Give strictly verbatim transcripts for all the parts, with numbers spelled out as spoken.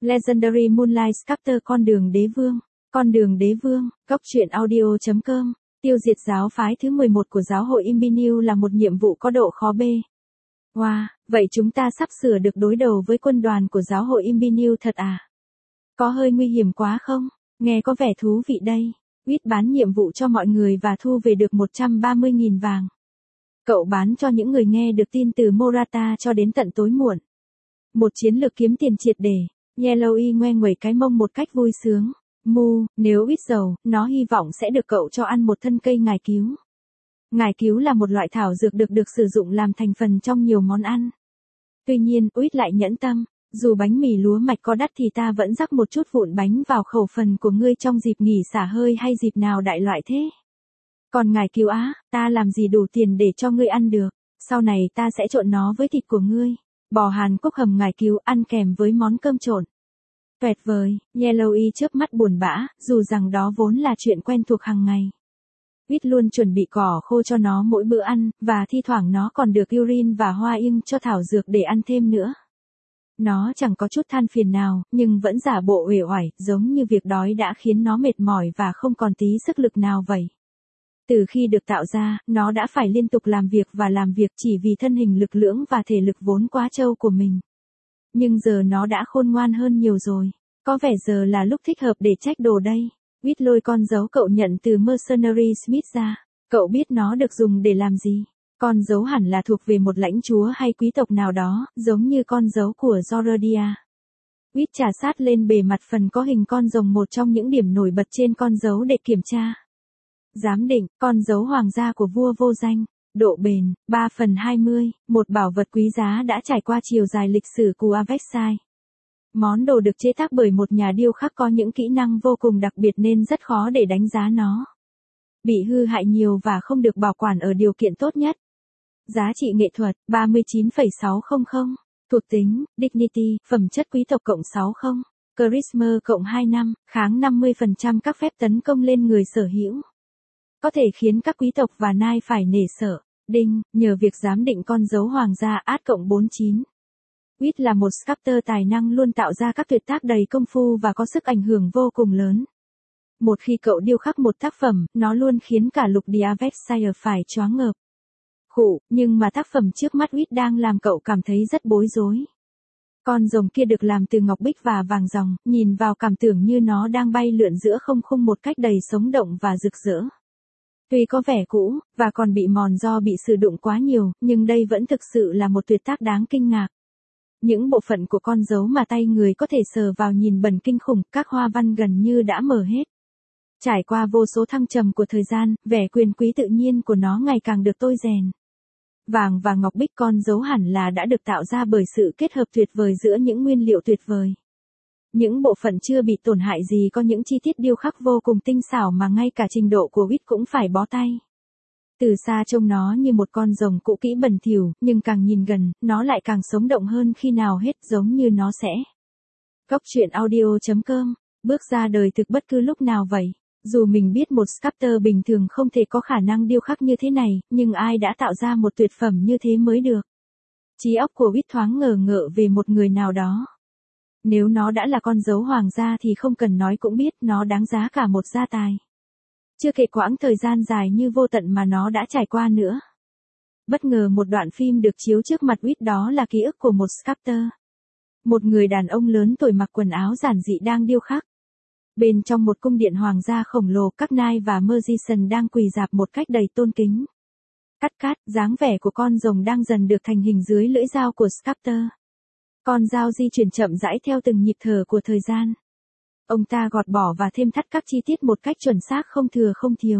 Legendary Moonlight Sculptor con đường đế vương. Con đường đế vương, góc truyện audio.com. Tiêu diệt giáo phái thứ mười một của giáo hội Imbinu là một nhiệm vụ có độ khó bê. Wow, vậy chúng ta sắp sửa được đối đầu với quân đoàn của giáo hội Imbinu thật à? Có hơi nguy hiểm quá không? Nghe có vẻ thú vị đây. Quýt bán nhiệm vụ cho mọi người và thu về được một trăm ba mươi nghìn vàng. Cậu bán cho những người nghe được tin từ Morata cho đến tận tối muộn. Một chiến lược kiếm tiền triệt để. Yellowy ngoe nguẩy cái mông một cách vui sướng. Mu, nếu ít dầu, nó hy vọng sẽ được cậu cho ăn một thân cây ngải cứu. Ngải cứu là một loại thảo dược được được sử dụng làm thành phần trong nhiều món ăn. Tuy nhiên, Quýt lại nhẫn tâm. Dù bánh mì lúa mạch có đắt thì ta vẫn rắc một chút vụn bánh vào khẩu phần của ngươi trong dịp nghỉ xả hơi hay dịp nào đại loại thế. Còn ngải cứu á, ta làm gì đủ tiền để cho ngươi ăn được. Sau này ta sẽ trộn nó với thịt của ngươi. Bò Hàn Quốc hầm ngải cứu ăn kèm với món cơm trộn. Tuyệt vời, Yellowy chớp mắt buồn bã, dù rằng đó vốn là chuyện quen thuộc hàng ngày. Quýt luôn chuẩn bị cỏ khô cho nó mỗi bữa ăn, và thi thoảng nó còn được urine và hoa ưng cho thảo dược để ăn thêm nữa. Nó chẳng có chút than phiền nào, nhưng vẫn giả bộ uể oải, giống như việc đói đã khiến nó mệt mỏi và không còn tí sức lực nào vậy. Từ khi được tạo ra, nó đã phải liên tục làm việc và làm việc chỉ vì thân hình lực lưỡng và thể lực vốn quá trâu của mình. Nhưng giờ nó đã khôn ngoan hơn nhiều rồi. Có vẻ giờ là lúc thích hợp để trách đồ đây. Quýt lôi con dấu cậu nhận từ Mercenary Smith ra. Cậu biết nó được dùng để làm gì? Con dấu hẳn là thuộc về một lãnh chúa hay quý tộc nào đó, giống như con dấu của Zorodia. Quýt trà sát lên bề mặt phần có hình con rồng, một trong những điểm nổi bật trên con dấu để kiểm tra. Giám định, con dấu hoàng gia của vua vô danh. Độ bền, ba phần hai mươi, một bảo vật quý giá đã trải qua chiều dài lịch sử của Avexai. Món đồ được chế tác bởi một nhà điêu khắc có những kỹ năng vô cùng đặc biệt nên rất khó để đánh giá nó. Bị hư hại nhiều và không được bảo quản ở điều kiện tốt nhất. Giá trị nghệ thuật, ba mươi chín phẩy sáu không. Thuộc tính, Dignity, phẩm chất quý tộc cộng sáu mươi. Charisma cộng hai mươi lăm, kháng năm mươi phần trăm các phép tấn công lên người sở hữu. Có thể khiến các quý tộc và nai phải nể sợ. Đinh, nhờ việc giám định con dấu hoàng gia át cộng bốn mươi chín. Quýt là một sculptor tài năng luôn tạo ra các tuyệt tác đầy công phu và có sức ảnh hưởng vô cùng lớn. Một khi cậu điêu khắc một tác phẩm, nó luôn khiến cả lục địa Avexai phải choáng ngợp. Khụ, nhưng mà tác phẩm trước mắt Quýt đang làm cậu cảm thấy rất bối rối. Con rồng kia được làm từ ngọc bích và vàng ròng, nhìn vào cảm tưởng như nó đang bay lượn giữa không khung một cách đầy sống động và rực rỡ. Tuy có vẻ cũ, và còn bị mòn do bị sử dụng quá nhiều, nhưng đây vẫn thực sự là một tuyệt tác đáng kinh ngạc. Những bộ phận của con dấu mà tay người có thể sờ vào nhìn bẩn kinh khủng, các hoa văn gần như đã mở hết. Trải qua vô số thăng trầm của thời gian, vẻ quyền quý tự nhiên của nó ngày càng được tôi rèn. Vàng và ngọc bích con dấu hẳn là đã được tạo ra bởi sự kết hợp tuyệt vời giữa những nguyên liệu tuyệt vời. Những bộ phận chưa bị tổn hại gì có những chi tiết điêu khắc vô cùng tinh xảo mà ngay cả trình độ của Quýt cũng phải bó tay. Từ xa trông nó như một con rồng cũ kỹ bẩn thỉu, nhưng càng nhìn gần, nó lại càng sống động hơn khi nào hết, giống như nó sẽ. Góc truyện audio.com, bước ra đời thực bất cứ lúc nào vậy. Dù mình biết một sculptor bình thường không thể có khả năng điêu khắc như thế này, nhưng ai đã tạo ra một tuyệt phẩm như thế mới được. Trí óc của Quýt thoáng ngờ ngợ về một người nào đó. Nếu nó đã là con dấu hoàng gia thì không cần nói cũng biết nó đáng giá cả một gia tài. Chưa kể quãng thời gian dài như vô tận mà nó đã trải qua nữa. Bất ngờ một đoạn phim được chiếu trước mặt Quýt, đó là ký ức của một sculptor. Một người đàn ông lớn tuổi mặc quần áo giản dị đang điêu khắc. Bên trong một cung điện hoàng gia khổng lồ, các nai và magician đang quỳ rạp một cách đầy tôn kính. Cắt cắt, dáng vẻ của con rồng đang dần được thành hình dưới lưỡi dao của sculptor. Con dao di chuyển chậm rãi theo từng nhịp thở của thời gian. Ông ta gọt bỏ và thêm thắt các chi tiết một cách chuẩn xác, không thừa không thiếu.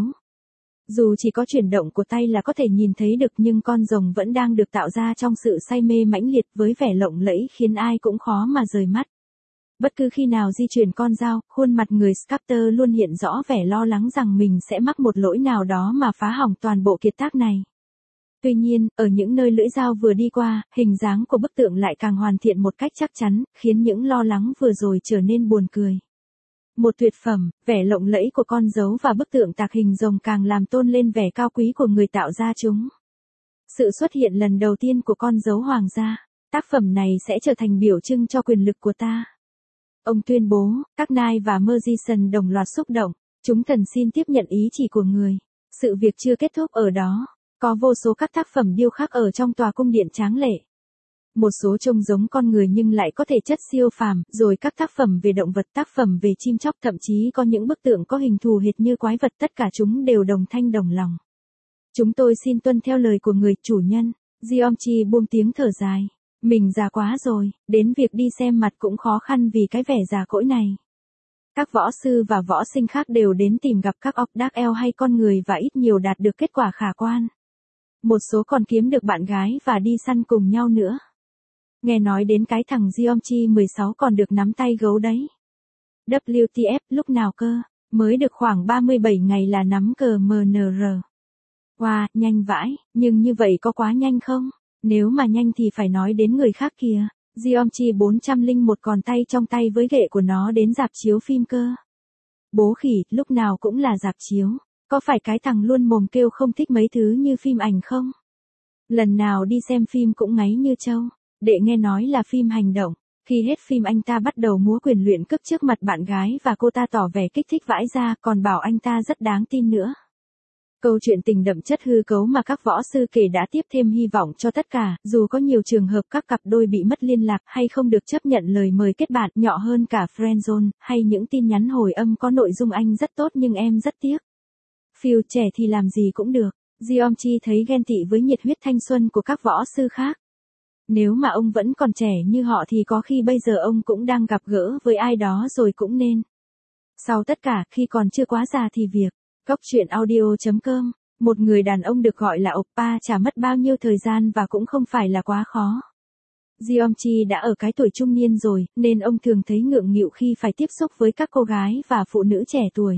Dù chỉ có chuyển động của tay là có thể nhìn thấy được, nhưng con rồng vẫn đang được tạo ra trong sự say mê mãnh liệt với vẻ lộng lẫy khiến ai cũng khó mà rời mắt. Bất cứ khi nào di chuyển con dao, khuôn mặt người sculptor luôn hiện rõ vẻ lo lắng rằng mình sẽ mắc một lỗi nào đó mà phá hỏng toàn bộ kiệt tác này. Tuy nhiên, ở những nơi lưỡi dao vừa đi qua, hình dáng của bức tượng lại càng hoàn thiện một cách chắc chắn, khiến những lo lắng vừa rồi trở nên buồn cười. Một tuyệt phẩm, vẻ lộng lẫy của con dấu và bức tượng tạc hình rồng càng làm tôn lên vẻ cao quý của người tạo ra chúng. Sự xuất hiện lần đầu tiên của con dấu hoàng gia, tác phẩm này sẽ trở thành biểu trưng cho quyền lực của ta. Ông tuyên bố, các Knight và Magician đồng loạt xúc động. Chúng thần xin tiếp nhận ý chỉ của người. Sự việc chưa kết thúc ở đó. Có vô số các tác phẩm điêu khắc ở trong tòa cung điện tráng lệ. Một số trông giống con người nhưng lại có thể chất siêu phàm, rồi các tác phẩm về động vật, tác phẩm về chim chóc, thậm chí có những bức tượng có hình thù hệt như quái vật, tất cả chúng đều đồng thanh đồng lòng. Chúng tôi xin tuân theo lời của người chủ nhân. Givenchy buông tiếng thở dài. Mình già quá rồi, đến việc đi xem mặt cũng khó khăn vì cái vẻ già cỗi này. Các võ sư và võ sinh khác đều đến tìm gặp các orc dark elf hay con người và ít nhiều đạt được kết quả khả quan. Một số còn kiếm được bạn gái và đi săn cùng nhau nữa. Nghe nói đến cái thằng Givenchy mười sáu còn được nắm tay gấu đấy. vê kép tê ép lúc nào cơ, mới được khoảng ba mươi bảy ngày là nắm cờ em en rờ. Wow, nhanh vãi, nhưng như vậy có quá nhanh không? Nếu mà nhanh thì phải nói đến người khác kìa. Givenchy bốn trăm lẻ một còn tay trong tay với ghệ của nó đến rạp chiếu phim cơ. Bố khỉ, lúc nào cũng là rạp chiếu. Có phải cái thằng luôn mồm kêu không thích mấy thứ như phim ảnh không? Lần nào đi xem phim cũng ngáy như trâu. Đệ nghe nói là phim hành động. Khi hết phim anh ta bắt đầu múa quyền luyện cước trước mặt bạn gái và cô ta tỏ vẻ kích thích vãi ra, còn bảo anh ta rất đáng tin nữa. Câu chuyện tình đậm chất hư cấu mà các võ sư kể đã tiếp thêm hy vọng cho tất cả, dù có nhiều trường hợp các cặp đôi bị mất liên lạc hay không được chấp nhận lời mời kết bạn, nhỏ hơn cả friendzone, hay những tin nhắn hồi âm có nội dung anh rất tốt nhưng em rất tiếc. Phil trẻ thì làm gì cũng được. Givenchy thấy ghen tị với nhiệt huyết thanh xuân của các võ sư khác. Nếu mà ông vẫn còn trẻ như họ thì có khi bây giờ ông cũng đang gặp gỡ với ai đó rồi cũng nên. Sau tất cả, khi còn chưa quá già thì việc. Góc truyện audio chấm com, một người đàn ông được gọi là oppa chả mất bao nhiêu thời gian và cũng không phải là quá khó. Givenchy đã ở cái tuổi trung niên rồi, nên ông thường thấy ngượng nghịu khi phải tiếp xúc với các cô gái và phụ nữ trẻ tuổi.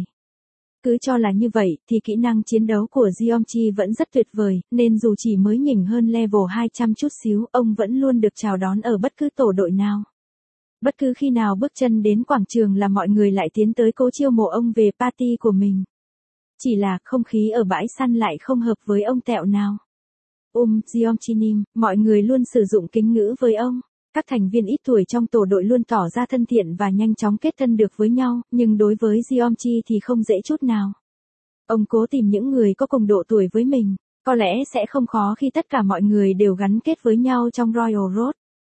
Cứ cho là như vậy, thì kỹ năng chiến đấu của Givenchy vẫn rất tuyệt vời, nên dù chỉ mới nhỉnh hơn level hai trăm chút xíu, ông vẫn luôn được chào đón ở bất cứ tổ đội nào. Bất cứ khi nào bước chân đến quảng trường là mọi người lại tiến tới cố chiêu mộ ông về party của mình. Chỉ là không khí ở bãi săn lại không hợp với ông tẹo nào. Um, Givenchy, mọi người luôn sử dụng kính ngữ với ông. Các thành viên ít tuổi trong tổ đội luôn tỏ ra thân thiện và nhanh chóng kết thân được với nhau, nhưng đối với Givenchy thì không dễ chút nào. Ông cố tìm những người có cùng độ tuổi với mình, có lẽ sẽ không khó khi tất cả mọi người đều gắn kết với nhau trong Royal Road.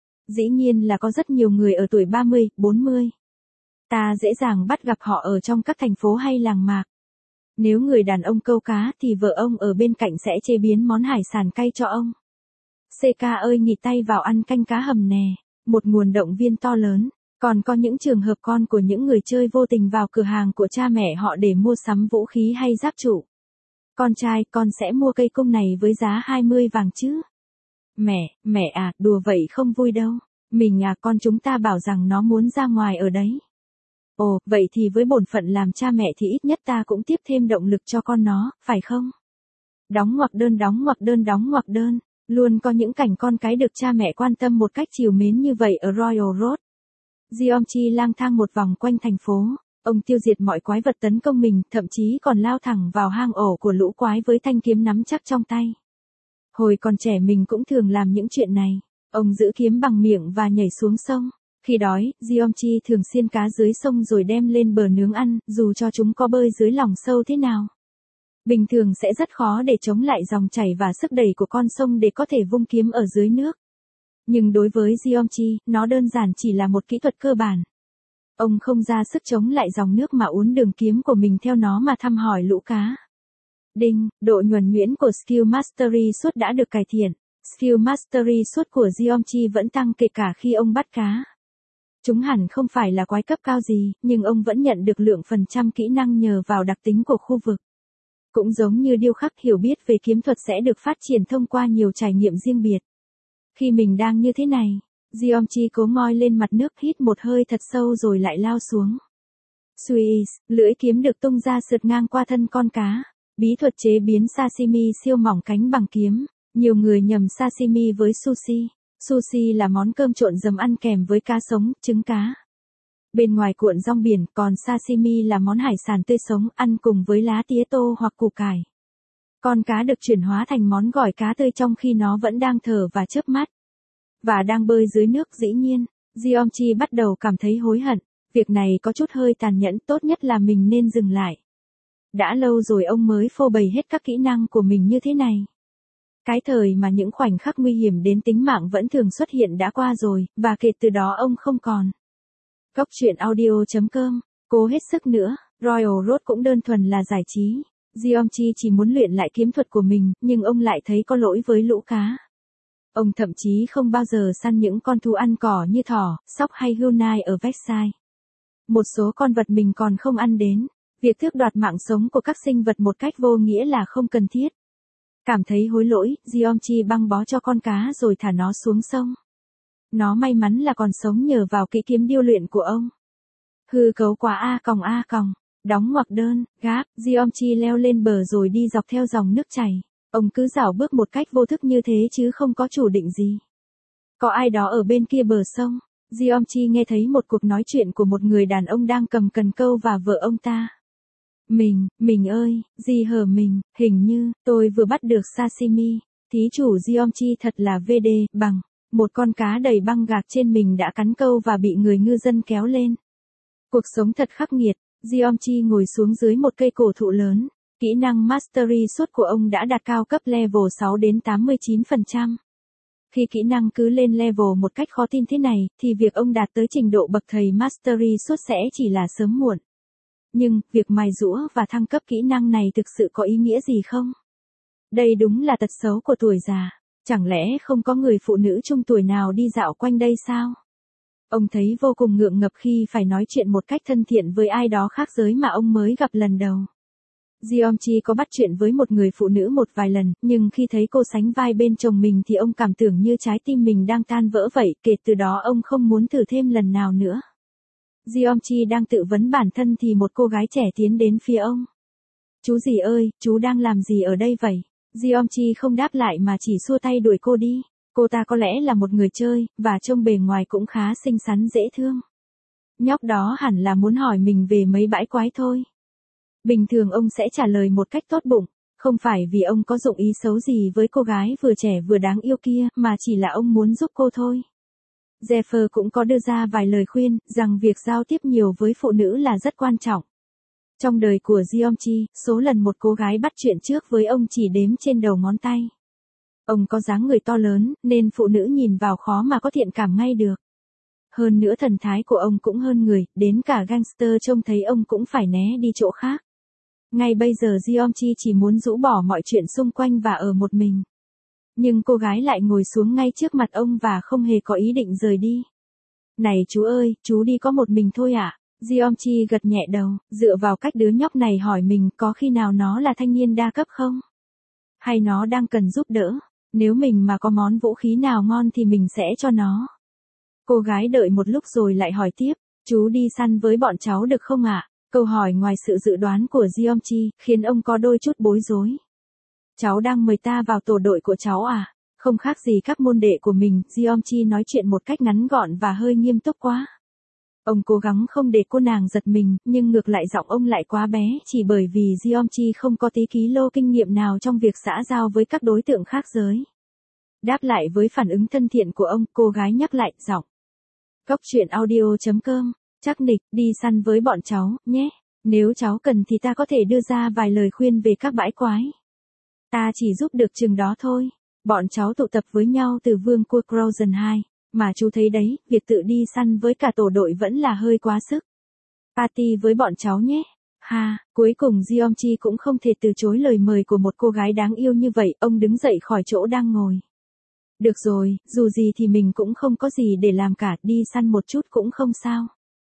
Dĩ nhiên là có rất nhiều người ở tuổi ba mươi, bốn mươi. Ta dễ dàng bắt gặp họ ở trong các thành phố hay làng mạc. Nếu người đàn ông câu cá thì vợ ông ở bên cạnh sẽ chế biến món hải sản cay cho ông. xê ca ơi nghỉ tay vào ăn canh cá hầm nè, một nguồn động viên to lớn. Còn có những trường hợp con của những người chơi vô tình vào cửa hàng của cha mẹ họ để mua sắm vũ khí hay giáp trụ. Con trai, con sẽ mua cây cung này với giá hai mươi vàng chứ? Mẹ, mẹ à, đùa vậy không vui đâu. Mình à, con chúng ta bảo rằng nó muốn ra ngoài ở đấy. Ồ, vậy thì với bổn phận làm cha mẹ thì ít nhất ta cũng tiếp thêm động lực cho con nó, phải không? Đóng ngoặc đơn đóng ngoặc đơn đóng ngoặc đơn. Luôn có những cảnh con cái được cha mẹ quan tâm một cách trìu mến như vậy ở Royal Road. Givenchy lang thang một vòng quanh thành phố. Ông tiêu diệt mọi quái vật tấn công mình, thậm chí còn lao thẳng vào hang ổ của lũ quái với thanh kiếm nắm chắc trong tay. Hồi còn trẻ mình cũng thường làm những chuyện này. Ông giữ kiếm bằng miệng và nhảy xuống sông. Khi đói, Givenchy thường xiên cá dưới sông rồi đem lên bờ nướng ăn, dù cho chúng có bơi dưới lòng sâu thế nào. Bình thường sẽ rất khó để chống lại dòng chảy và sức đẩy của con sông để có thể vung kiếm ở dưới nước. Nhưng đối với Givenchy, nó đơn giản chỉ là một kỹ thuật cơ bản. Ông không ra sức chống lại dòng nước mà uốn đường kiếm của mình theo nó mà thăm hỏi lũ cá. Đinh, độ nhuần nhuyễn của Skill Mastery suốt đã được cải thiện. Skill Mastery suốt của Givenchy vẫn tăng kể cả khi ông bắt cá. Chúng hẳn không phải là quái cấp cao gì, nhưng ông vẫn nhận được lượng phần trăm kỹ năng nhờ vào đặc tính của khu vực. Cũng giống như điêu khắc, hiểu biết về kiếm thuật sẽ được phát triển thông qua nhiều trải nghiệm riêng biệt. Khi mình đang như thế này, Givenchy cố ngoi lên mặt nước, hít một hơi thật sâu rồi lại lao xuống. Squeeze, lưỡi kiếm được tung ra sượt ngang qua thân con cá. Bí thuật chế biến sashimi siêu mỏng cánh bằng kiếm. Nhiều người nhầm sashimi với sushi. Sushi là món cơm trộn dầm ăn kèm với cá sống, trứng cá. Bên ngoài cuộn rong biển, còn sashimi là món hải sản tươi sống, ăn cùng với lá tía tô hoặc củ cải. Con cá được chuyển hóa thành món gỏi cá tươi trong khi nó vẫn đang thở và chớp mắt. Và đang bơi dưới nước. Dĩ nhiên, Givenchy bắt đầu cảm thấy hối hận. Việc này có chút hơi tàn nhẫn, tốt nhất là mình nên dừng lại. Đã lâu rồi ông mới phô bày hết các kỹ năng của mình như thế này. Cái thời mà những khoảnh khắc nguy hiểm đến tính mạng vẫn thường xuất hiện đã qua rồi, và kể từ đó ông không còn. Góc truyện audio chấm com, cố hết sức nữa, Royal Road cũng đơn thuần là giải trí. Jeongchi chỉ muốn luyện lại kiếm thuật của mình, nhưng ông lại thấy có lỗi với lũ cá. Ông thậm chí không bao giờ săn những con thú ăn cỏ như thỏ, sóc hay hươu nai ở Versailles. Một số con vật mình còn không ăn đến. Việc tước đoạt mạng sống của các sinh vật một cách vô nghĩa là không cần thiết. Cảm thấy hối lỗi, Jeongchi băng bó cho con cá rồi thả nó xuống sông. Nó may mắn là còn sống nhờ vào kỹ kiếm điêu luyện của ông. Hư cấu quá a còng a còng, đóng ngoặc đơn, gáp, Jeongchi leo lên bờ rồi đi dọc theo dòng nước chảy. Ông cứ dảo bước một cách vô thức như thế chứ không có chủ định gì. Có ai đó ở bên kia bờ sông. Jeongchi nghe thấy một cuộc nói chuyện của một người đàn ông đang cầm cần câu và vợ ông ta. Mình, mình ơi, gì hở mình, hình như, tôi vừa bắt được sashimi. Thí chủ Jeongchi thật là vê đê, bằng. Một con cá đầy băng gạc trên mình đã cắn câu và bị người ngư dân kéo lên. Cuộc sống thật khắc nghiệt, Jeongchi ngồi xuống dưới một cây cổ thụ lớn. Kỹ năng Mastery suốt của ông đã đạt cao cấp level sáu đến tám mươi chín phần trăm. Khi kỹ năng cứ lên level một cách khó tin thế này, thì việc ông đạt tới trình độ bậc thầy Mastery suốt sẽ chỉ là sớm muộn. Nhưng, việc mài giũa và thăng cấp kỹ năng này thực sự có ý nghĩa gì không? Đây đúng là tật xấu của tuổi già. Chẳng lẽ không có người phụ nữ trung tuổi nào đi dạo quanh đây sao? Ông thấy vô cùng ngượng ngập khi phải nói chuyện một cách thân thiện với ai đó khác giới mà ông mới gặp lần đầu. Jeongchi có bắt chuyện với một người phụ nữ một vài lần, nhưng khi thấy cô sánh vai bên chồng mình thì ông cảm tưởng như trái tim mình đang tan vỡ vậy, kể từ đó ông không muốn thử thêm lần nào nữa. Jeongchi đang tự vấn bản thân thì một cô gái trẻ tiến đến phía ông. Chú gì ơi, chú đang làm gì ở đây vậy? Jeongchi không đáp lại mà chỉ xua tay đuổi cô đi. Cô ta có lẽ là một người chơi, và trông bề ngoài cũng khá xinh xắn dễ thương. Nhóc đó hẳn là muốn hỏi mình về mấy bãi quái thôi. Bình thường ông sẽ trả lời một cách tốt bụng, không phải vì ông có dụng ý xấu gì với cô gái vừa trẻ vừa đáng yêu kia, mà chỉ là ông muốn giúp cô thôi. Jeffer cũng có đưa ra vài lời khuyên, rằng việc giao tiếp nhiều với phụ nữ là rất quan trọng. Trong đời của Jeongchi, số lần một cô gái bắt chuyện trước với ông chỉ đếm trên đầu ngón tay. Ông có dáng người to lớn, nên phụ nữ nhìn vào khó mà có thiện cảm ngay được. Hơn nữa thần thái của ông cũng hơn người, đến cả gangster trông thấy ông cũng phải né đi chỗ khác. Ngay bây giờ Jeongchi chỉ muốn rũ bỏ mọi chuyện xung quanh và ở một mình. Nhưng cô gái lại ngồi xuống ngay trước mặt ông và không hề có ý định rời đi. Này chú ơi, chú đi có một mình thôi ạ. À? Jeongchi gật nhẹ đầu, dựa vào cách đứa nhóc này hỏi mình có khi nào nó là thanh niên đa cấp không? Hay nó đang cần giúp đỡ? Nếu mình mà có món vũ khí nào ngon thì mình sẽ cho nó. Cô gái đợi một lúc rồi lại hỏi tiếp, chú đi săn với bọn cháu được không ạ? À? Câu hỏi ngoài sự dự đoán của Jeongchi, khiến ông có đôi chút bối rối. Cháu đang mời ta vào tổ đội của cháu à? Không khác gì các môn đệ của mình, Jeongchi nói chuyện một cách ngắn gọn và hơi nghiêm túc quá. Ông cố gắng không để cô nàng giật mình, nhưng ngược lại giọng ông lại quá bé, chỉ bởi vì Jeongchi không có tí ký lô kinh nghiệm nào trong việc xã giao với các đối tượng khác giới. Đáp lại với phản ứng thân thiện của ông, cô gái nhắc lại, giọng. Góc truyện audio chấm com, chắc nịch, đi săn với bọn cháu, nhé. Nếu cháu cần thì ta có thể đưa ra vài lời khuyên về các bãi quái. Ta chỉ giúp được chừng đó thôi. Bọn cháu tụ tập với nhau từ vương quốc Crozen hai. Mà chú thấy đấy, việc tự đi săn với cả tổ đội vẫn là hơi quá sức. Party với bọn cháu nhé. Ha, cuối cùng Jeongchi cũng không thể từ chối lời mời của một cô gái đáng yêu như vậy, ông đứng dậy khỏi chỗ đang ngồi. Được rồi, dù gì thì mình cũng không có gì để làm cả, đi săn một chút cũng không sao.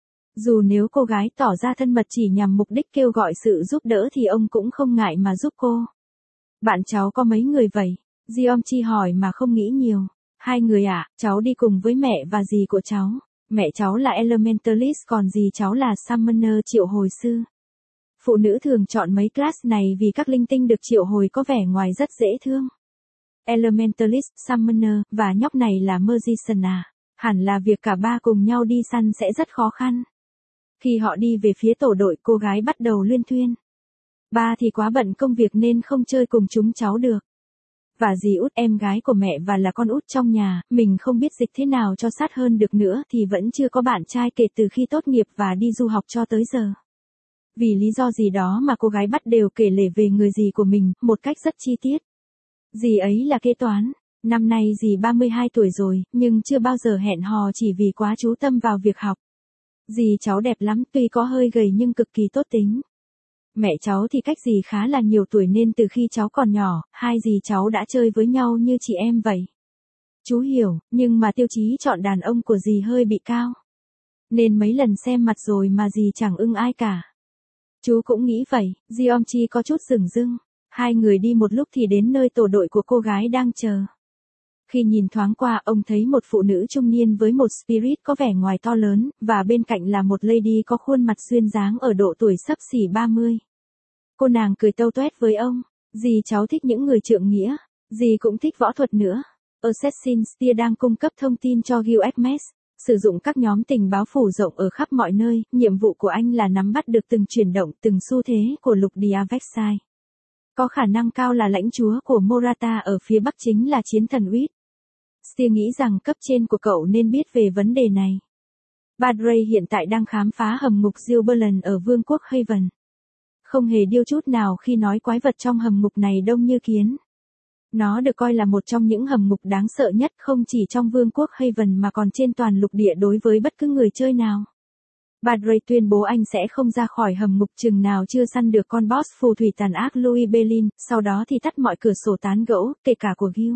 Dù nếu cô gái tỏ ra thân mật chỉ nhằm mục đích kêu gọi sự giúp đỡ thì ông cũng không ngại mà giúp cô. Bạn cháu có mấy người vậy? Jeongchi hỏi mà không nghĩ nhiều. Hai người ạ, à, cháu đi cùng với mẹ và dì của cháu. Mẹ cháu là Elementalist còn dì cháu là Summoner triệu hồi sư. Phụ nữ thường chọn mấy class này vì các linh tinh được triệu hồi có vẻ ngoài rất dễ thương. Elementalist, Summoner, và nhóc này là Magician à. Hẳn là việc cả ba cùng nhau đi săn sẽ rất khó khăn. Khi họ đi về phía tổ đội, cô gái bắt đầu luyên thuyên. Ba thì quá bận công việc nên không chơi cùng chúng cháu được. Và dì út em gái của mẹ và là con út trong nhà, mình không biết dịch thế nào cho sát hơn được nữa thì vẫn chưa có bạn trai kể từ khi tốt nghiệp và đi du học cho tới giờ. Vì lý do gì đó mà cô gái bắt đều kể lể về người dì của mình, một cách rất chi tiết. Dì ấy là kế toán, năm nay dì ba mươi hai tuổi rồi, nhưng chưa bao giờ hẹn hò chỉ vì quá chú tâm vào việc học. Dì cháu đẹp lắm, tuy có hơi gầy nhưng cực kỳ tốt tính. Mẹ cháu thì cách dì khá là nhiều tuổi nên từ khi cháu còn nhỏ, hai dì cháu đã chơi với nhau như chị em vậy. Chú hiểu, nhưng mà tiêu chí chọn đàn ông của dì hơi bị cao. Nên mấy lần xem mặt rồi mà dì chẳng ưng ai cả. Chú cũng nghĩ vậy, Jeom Chi có chút dửng dưng. Hai người đi một lúc thì đến nơi tổ đội của cô gái đang chờ. Khi nhìn thoáng qua, ông thấy một phụ nữ trung niên với một spirit có vẻ ngoài to lớn, và bên cạnh là một lady có khuôn mặt duyên dáng ở độ tuổi xấp xỉ ba mươi. Cô nàng cười tâu tuét với ông, dì cháu thích những người trượng nghĩa, dì cũng thích võ thuật nữa. Assassin's Creed đang cung cấp thông tin cho Guild Hermes, sử dụng các nhóm tình báo phủ rộng ở khắp mọi nơi, nhiệm vụ của anh là nắm bắt được từng chuyển động, từng xu thế của lục địa Vexai. Có khả năng cao là lãnh chúa của Morata ở phía bắc chính là chiến thần Wit. Steer nghĩ rằng cấp trên của cậu nên biết về vấn đề này. Badray hiện tại đang khám phá hầm ngục Gilberlan ở vương quốc Haven. Không hề điêu chút nào khi nói quái vật trong hầm ngục này đông như kiến. Nó được coi là một trong những hầm ngục đáng sợ nhất không chỉ trong vương quốc Haven mà còn trên toàn lục địa đối với bất cứ người chơi nào. Badray tuyên bố anh sẽ không ra khỏi hầm ngục chừng nào chưa săn được con boss phù thủy tàn ác Louis Berlin, sau đó thì tắt mọi cửa sổ tán gẫu, kể cả của Gil.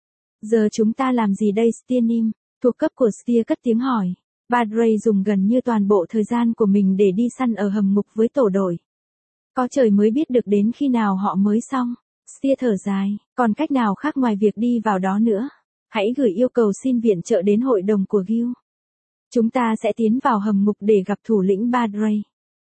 Giờ chúng ta làm gì đây Stiernim? Thuộc cấp của Steer cất tiếng hỏi. Badray dùng gần như toàn bộ thời gian của mình để đi săn ở hầm ngục với tổ đội. Có trời mới biết được đến khi nào họ mới xong. Steer thở dài, còn cách nào khác ngoài việc đi vào đó nữa? Hãy gửi yêu cầu xin viện trợ đến hội đồng của Gil. Chúng ta sẽ tiến vào hầm ngục để gặp thủ lĩnh Badray.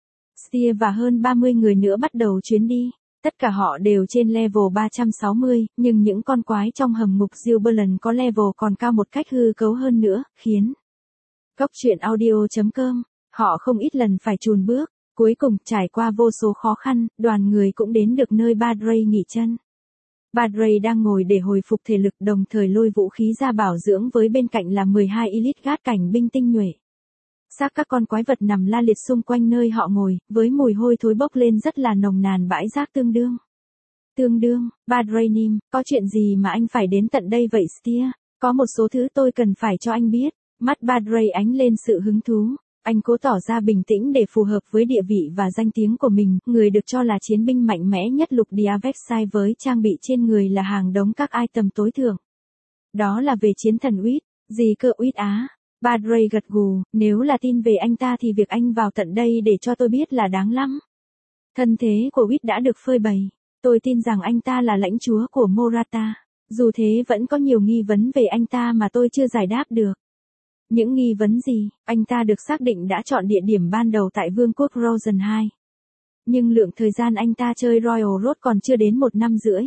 Steer và hơn ba mươi người nữa bắt đầu chuyến đi. Tất cả họ đều trên level ba trăm sáu mươi, nhưng những con quái trong hầm ngục Gilberlan có level còn cao một cách hư cấu hơn nữa, khiến Cốc truyện audio chấm com, họ không ít lần phải chùn bước. Cuối cùng, trải qua vô số khó khăn, đoàn người cũng đến được nơi Badray nghỉ chân. Badray đang ngồi để hồi phục thể lực đồng thời lôi vũ khí ra bảo dưỡng với bên cạnh là mười hai elite guard cảnh binh tinh nhuệ. Xác các con quái vật nằm la liệt xung quanh nơi họ ngồi, với mùi hôi thối bốc lên rất là nồng nàn bãi rác tương đương. Tương đương, Badraynim, có chuyện gì mà anh phải đến tận đây vậy Steer? Có một số thứ tôi cần phải cho anh biết. Mắt Badray ánh lên sự hứng thú. Anh cố tỏ ra bình tĩnh để phù hợp với địa vị và danh tiếng của mình, người được cho là chiến binh mạnh mẽ nhất lục địa Vexai với trang bị trên người là hàng đống các item tối thượng. Đó là về chiến thần Wit, gì cơ Wit á? Badray gật gù, nếu là tin về anh ta thì việc anh vào tận đây để cho tôi biết là đáng lắm. Thân thế của Wit đã được phơi bày, tôi tin rằng anh ta là lãnh chúa của Morata, dù thế vẫn có nhiều nghi vấn về anh ta mà tôi chưa giải đáp được. Những nghi vấn gì? Anh ta được xác định đã chọn địa điểm ban đầu tại Vương quốc Rosen hai. Nhưng lượng thời gian anh ta chơi Royal Road còn chưa đến một năm rưỡi.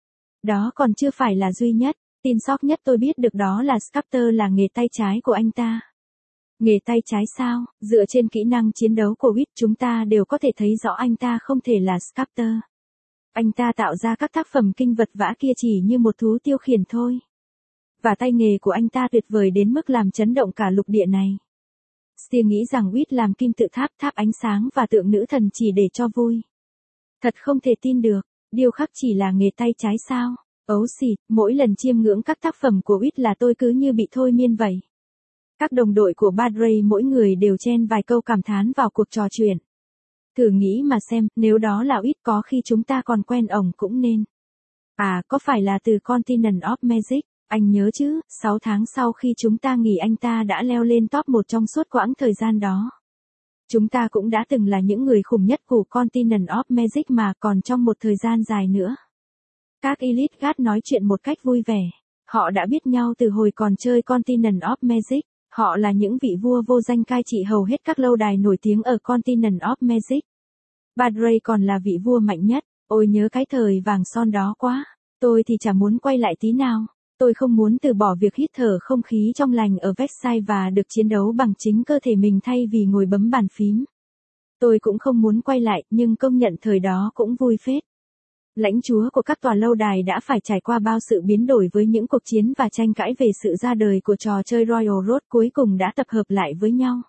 Đó còn chưa phải là duy nhất, tin sót nhất tôi biết được đó là Scepter là nghề tay trái của anh ta. Nghề tay trái sao? Dựa trên kỹ năng chiến đấu của Wit chúng ta đều có thể thấy rõ anh ta không thể là Scepter. Anh ta tạo ra các tác phẩm kinh vật vã kia chỉ như một thú tiêu khiển thôi. Và tay nghề của anh ta tuyệt vời đến mức làm chấn động cả lục địa này. Steer nghĩ rằng Wit làm kim tự tháp, tháp ánh sáng và tượng nữ thần chỉ để cho vui. Thật không thể tin được, điêu khắc chỉ là nghề tay trái sao? Ấu xịt, mỗi lần chiêm ngưỡng các tác phẩm của Wit là tôi cứ như bị thôi miên vậy. Các đồng đội của Badray mỗi người đều chen vài câu cảm thán vào cuộc trò chuyện. Thử nghĩ mà xem, nếu đó là Wit có khi chúng ta còn quen ổng cũng nên. À, có phải là từ Continent of Magic? Anh nhớ chứ, sáu tháng sau khi chúng ta nghỉ anh ta đã leo lên top một trong suốt quãng thời gian đó. Chúng ta cũng đã từng là những người khủng nhất của Continent of Magic mà còn trong một thời gian dài nữa. Các Elite Guard nói chuyện một cách vui vẻ. Họ đã biết nhau từ hồi còn chơi Continent of Magic. Họ là những vị vua vô danh cai trị hầu hết các lâu đài nổi tiếng ở Continent of Magic. Badray còn là vị vua mạnh nhất. Ôi nhớ cái thời vàng son đó quá. Tôi thì chả muốn quay lại tí nào. Tôi không muốn từ bỏ việc hít thở không khí trong lành ở Vexai và được chiến đấu bằng chính cơ thể mình thay vì ngồi bấm bàn phím. Tôi cũng không muốn quay lại, nhưng công nhận thời đó cũng vui phết. lãnh chúa của các tòa lâu đài đã phải trải qua bao sự biến đổi với những cuộc chiến và tranh cãi về sự ra đời của trò chơi Royal Road cuối cùng đã tập hợp lại với nhau.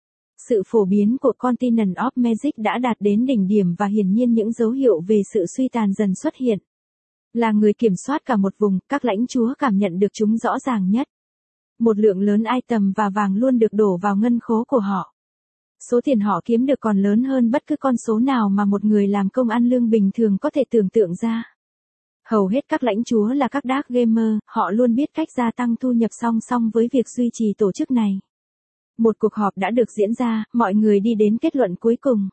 Sự phổ biến của Continent of Magic đã đạt đến đỉnh điểm và hiển nhiên những dấu hiệu về sự suy tàn dần xuất hiện. Là người kiểm soát cả một vùng, các lãnh chúa cảm nhận được chúng rõ ràng nhất. Một lượng lớn item và vàng luôn được đổ vào ngân khố của họ. Số tiền họ kiếm được còn lớn hơn bất cứ con số nào mà một người làm công ăn lương bình thường có thể tưởng tượng ra. Hầu hết các lãnh chúa là các dark gamer, họ luôn biết cách gia tăng thu nhập song song với việc duy trì tổ chức này. Một cuộc họp đã được diễn ra, mọi người đi đến kết luận cuối cùng.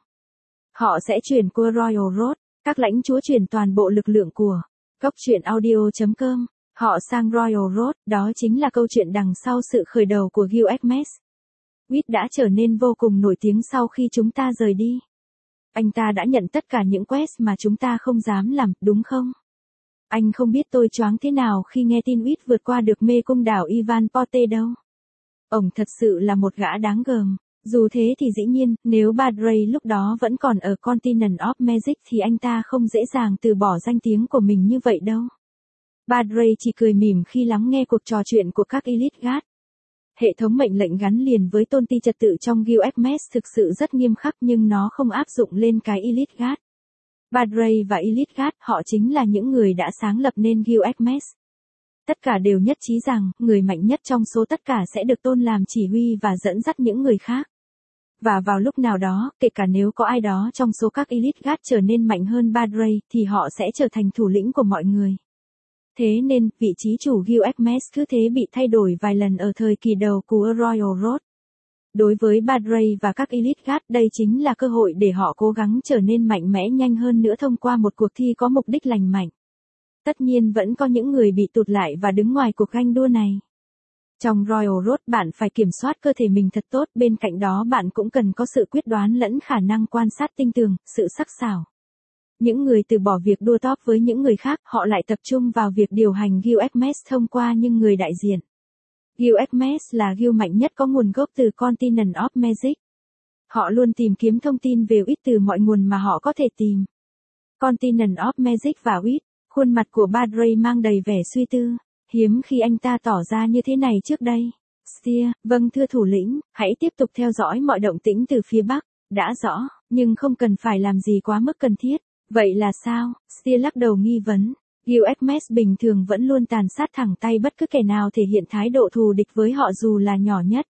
Họ sẽ chuyển qua Royal Road, các lãnh chúa chuyển toàn bộ lực lượng của Cốc truyện audio chấm com. Họ sang Royal Road, đó chính là câu chuyện đằng sau sự khởi đầu của Gilgamesh. Whit đã trở nên vô cùng nổi tiếng sau khi chúng ta rời đi. Anh ta đã nhận tất cả những quest mà chúng ta không dám làm, đúng không? Anh không biết tôi choáng thế nào khi nghe tin Whit vượt qua được mê cung đảo Ivan Porte đâu. Ông thật sự là một gã đáng gờm. Dù thế thì dĩ nhiên, nếu Badray lúc đó vẫn còn ở Continent of Magic thì anh ta không dễ dàng từ bỏ danh tiếng của mình như vậy đâu. Badray chỉ cười mỉm khi lắng nghe cuộc trò chuyện của các Elite Guard. Hệ thống mệnh lệnh gắn liền với tôn ti trật tự trong Gilgamesh thực sự rất nghiêm khắc nhưng nó không áp dụng lên cái Elite Guard. Badray và Elite Guard, họ chính là những người đã sáng lập nên Gilgamesh. Tất cả đều nhất trí rằng, người mạnh nhất trong số tất cả sẽ được tôn làm chỉ huy và dẫn dắt những người khác. Và vào lúc nào đó, kể cả nếu có ai đó trong số các Elite Guard trở nên mạnh hơn Badray, thì họ sẽ trở thành thủ lĩnh của mọi người. Thế nên, vị trí chủ Gilgamesh cứ thế bị thay đổi vài lần ở thời kỳ đầu của Royal Road. Đối với Badray và các Elite Guard, đây chính là cơ hội để họ cố gắng trở nên mạnh mẽ nhanh hơn nữa thông qua một cuộc thi có mục đích lành mạnh. Tất nhiên vẫn có những người bị tụt lại và đứng ngoài cuộc ganh đua này. Trong Royal Road bạn phải kiểm soát cơ thể mình thật tốt, bên cạnh đó bạn cũng cần có sự quyết đoán lẫn khả năng quan sát tinh tường, sự sắc sảo. Những người từ bỏ việc đua top với những người khác, họ lại tập trung vào việc điều hành Gilgamesh thông qua những người đại diện. Gilgamesh là guild mạnh nhất có nguồn gốc từ Continent of Magic. Họ luôn tìm kiếm thông tin về Whit từ mọi nguồn mà họ có thể tìm. Continent of Magic và Whit, khuôn mặt của Badray mang đầy vẻ suy tư, hiếm khi anh ta tỏ ra như thế này trước đây. Steer, vâng thưa thủ lĩnh, hãy tiếp tục theo dõi mọi động tĩnh từ phía Bắc, đã rõ, nhưng không cần phải làm gì quá mức cần thiết. Vậy là sao? Steer lắc đầu nghi vấn. Gilgamesh bình thường vẫn luôn tàn sát thẳng tay bất cứ kẻ nào thể hiện thái độ thù địch với họ dù là nhỏ nhất.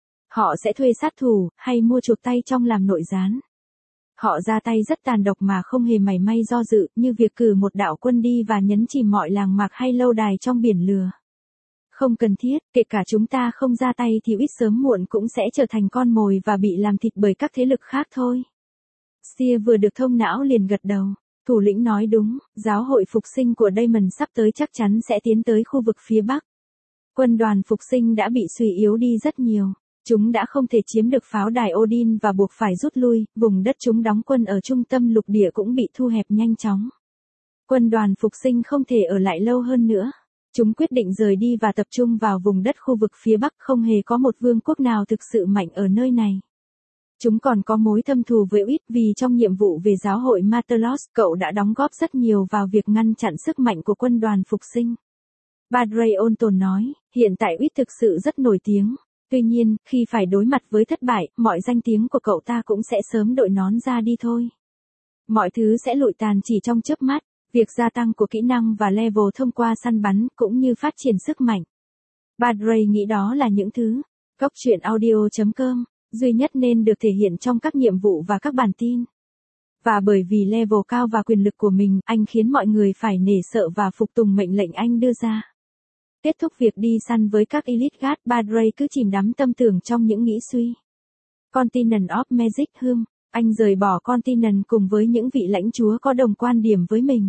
Họ sẽ thuê sát thủ, hay mua chuộc tay trong làm nội gián. Họ ra tay rất tàn độc mà không hề mảy may do dự, như việc cử một đạo quân đi và nhấn chìm mọi làng mạc hay lâu đài trong biển lửa. Không cần thiết, kể cả chúng ta không ra tay thì ít sớm muộn cũng sẽ trở thành con mồi và bị làm thịt bởi các thế lực khác thôi. Steer vừa được thông não liền gật đầu. Thủ lĩnh nói đúng, giáo hội phục sinh của Daemon sắp tới chắc chắn sẽ tiến tới khu vực phía Bắc. Quân đoàn phục sinh đã bị suy yếu đi rất nhiều. Chúng đã không thể chiếm được pháo đài Odin và buộc phải rút lui, vùng đất chúng đóng quân ở trung tâm lục địa cũng bị thu hẹp nhanh chóng. Quân đoàn phục sinh không thể ở lại lâu hơn nữa. Chúng quyết định rời đi và tập trung vào vùng đất khu vực phía Bắc, không hề có một vương quốc nào thực sự mạnh ở nơi này. Chúng còn có mối thâm thù với Whit vì trong nhiệm vụ về giáo hội Matelos, cậu đã đóng góp rất nhiều vào việc ngăn chặn sức mạnh của quân đoàn phục sinh. Badray ôn tồn nói, hiện tại Whit thực sự rất nổi tiếng. Tuy nhiên, khi phải đối mặt với thất bại, mọi danh tiếng của cậu ta cũng sẽ sớm đội nón ra đi thôi. Mọi thứ sẽ lụi tàn chỉ trong chớp mắt, việc gia tăng của kỹ năng và level thông qua săn bắn cũng như phát triển sức mạnh. Badray nghĩ đó là những thứ, Cốc truyện audio chấm com, duy nhất nên được thể hiện trong các nhiệm vụ và các bản tin. Và bởi vì level cao và quyền lực của mình, anh khiến mọi người phải nể sợ và phục tùng mệnh lệnh anh đưa ra. Kết thúc việc đi săn với các Elite Guard, Badray cứ chìm đắm tâm tưởng trong những nghĩ suy. Continent of Magic Hum, anh rời bỏ Continent cùng với những vị lãnh chúa có đồng quan điểm với mình.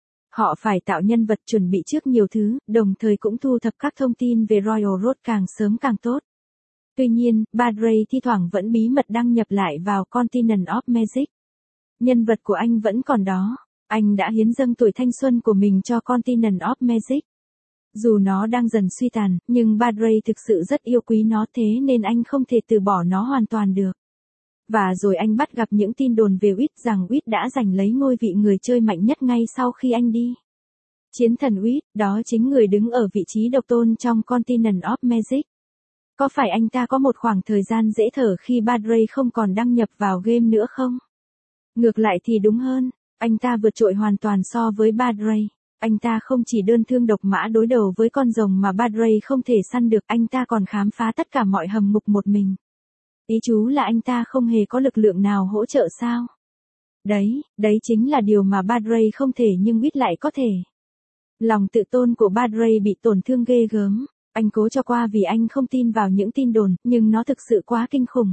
Họ phải tạo nhân vật chuẩn bị trước nhiều thứ, đồng thời cũng thu thập các thông tin về Royal Road càng sớm càng tốt. Tuy nhiên, Badray thi thoảng vẫn bí mật đăng nhập lại vào Continent of Magic. Nhân vật của anh vẫn còn đó. Anh đã hiến dâng tuổi thanh xuân của mình cho Continent of Magic. Dù nó đang dần suy tàn, nhưng Badray thực sự rất yêu quý nó, thế nên anh không thể từ bỏ nó hoàn toàn được. Và rồi anh bắt gặp những tin đồn về Wiz rằng Wiz đã giành lấy ngôi vị người chơi mạnh nhất ngay sau khi anh đi. Chiến thần Wiz, đó chính người đứng ở vị trí độc tôn trong Continent of Magic. Có phải anh ta có một khoảng thời gian dễ thở khi Bad Ray không còn đăng nhập vào game nữa không? Ngược lại thì đúng hơn, anh ta vượt trội hoàn toàn so với Bad Ray. Anh ta không chỉ đơn thương độc mã đối đầu với con rồng mà Bad Ray không thể săn được, anh ta còn khám phá tất cả mọi hầm mục một mình. Ý chú là anh ta không hề có lực lượng nào hỗ trợ sao? Đấy, đấy chính là điều mà Bad Ray không thể nhưng Wiz lại có thể. Lòng tự tôn của Bad Ray bị tổn thương ghê gớm. Anh cố cho qua vì anh không tin vào những tin đồn, nhưng nó thực sự quá kinh khủng.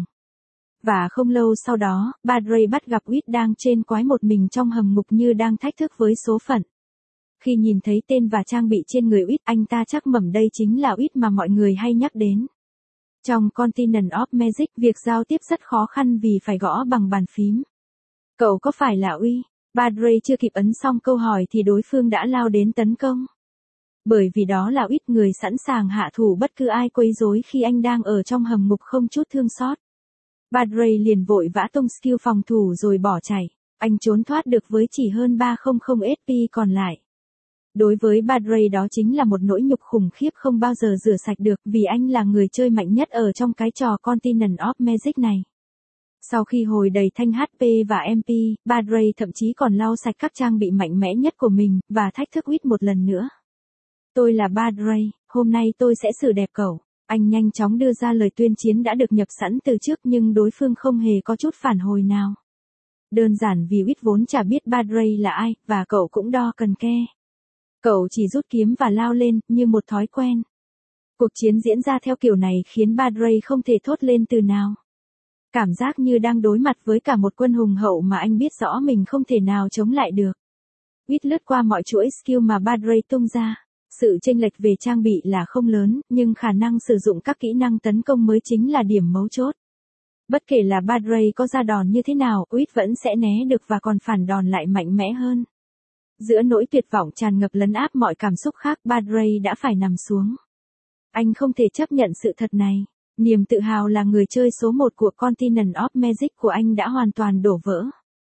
Và không lâu sau đó, Bad Ray bắt gặp Wiz đang trên quái một mình trong hầm ngục như đang thách thức với số phận. Khi nhìn thấy tên và trang bị trên người Wiz, anh ta chắc mẩm đây chính là Wiz mà mọi người hay nhắc đến. Trong Continent of Magic, việc giao tiếp rất khó khăn vì phải gõ bằng bàn phím. Cậu có phải là Uy? Bad Ray chưa kịp ấn xong câu hỏi thì đối phương đã lao đến tấn công. Bởi vì đó là Wiz, người sẵn sàng hạ thủ bất cứ ai quấy rối khi anh đang ở trong hầm ngục không chút thương xót. Bad Ray liền vội vã tung skill phòng thủ rồi bỏ chạy. Anh trốn thoát được với chỉ hơn ba trăm ét pê còn lại. Đối với Bad Ray đó chính là một nỗi nhục khủng khiếp không bao giờ rửa sạch được vì anh là người chơi mạnh nhất ở trong cái trò Continent of Magic này. Sau khi hồi đầy thanh hát pê và em pê, Bad Ray thậm chí còn lau sạch các trang bị mạnh mẽ nhất của mình và thách thức Wiz một lần nữa. Tôi là Bad Ray, hôm nay tôi sẽ xử đẹp cậu. Anh nhanh chóng đưa ra lời tuyên chiến đã được nhập sẵn từ trước nhưng đối phương không hề có chút phản hồi nào. Đơn giản vì Wiz vốn chả biết Bad Ray là ai, và cậu cũng đo cần ke. Cậu chỉ rút kiếm và lao lên, như một thói quen. Cuộc chiến diễn ra theo kiểu này khiến Bad Ray không thể thốt lên từ nào. Cảm giác như đang đối mặt với cả một quân hùng hậu mà anh biết rõ mình không thể nào chống lại được. Wiz lướt qua mọi chuỗi skill mà Bad Ray tung ra. Sự chênh lệch về trang bị là không lớn, nhưng khả năng sử dụng các kỹ năng tấn công mới chính là điểm mấu chốt. Bất kể là Bad Ray có ra đòn như thế nào, Wiz vẫn sẽ né được và còn phản đòn lại mạnh mẽ hơn. Giữa nỗi tuyệt vọng tràn ngập lấn áp mọi cảm xúc khác, Bad Ray đã phải nằm xuống. Anh không thể chấp nhận sự thật này. Niềm tự hào là người chơi số một của Continent of Magic của anh đã hoàn toàn đổ vỡ.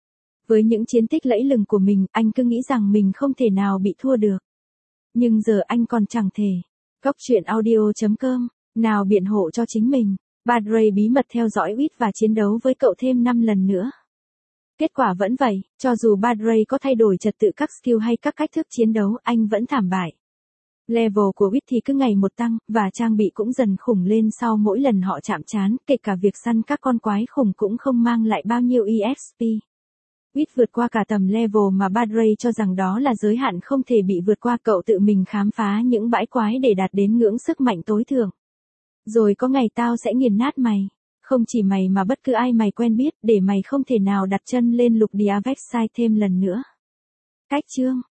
Với những chiến tích lẫy lừng của mình, anh cứ nghĩ rằng mình không thể nào bị thua được. Nhưng giờ anh còn chẳng thể. Góc truyện audio chấm com, nào biện hộ cho chính mình. Bad Ray bí mật theo dõi Wiz và chiến đấu với cậu thêm năm lần nữa. Kết quả vẫn vậy, cho dù Bad Ray có thay đổi trật tự các skill hay các cách thức chiến đấu, anh vẫn thảm bại. Level của Wiz thì cứ ngày một tăng, và trang bị cũng dần khủng lên sau mỗi lần họ chạm trán, kể cả việc săn các con quái khủng cũng không mang lại bao nhiêu e ích pê. Wiz vượt qua cả tầm level mà Bad Ray cho rằng đó là giới hạn không thể bị vượt qua, cậu tự mình khám phá những bãi quái để đạt đến ngưỡng sức mạnh tối thượng. Rồi có ngày tao sẽ nghiền nát mày. Không chỉ mày mà bất cứ ai mày quen biết, để mày không thể nào đặt chân lên lục địa Vexai thêm lần nữa. Cách chương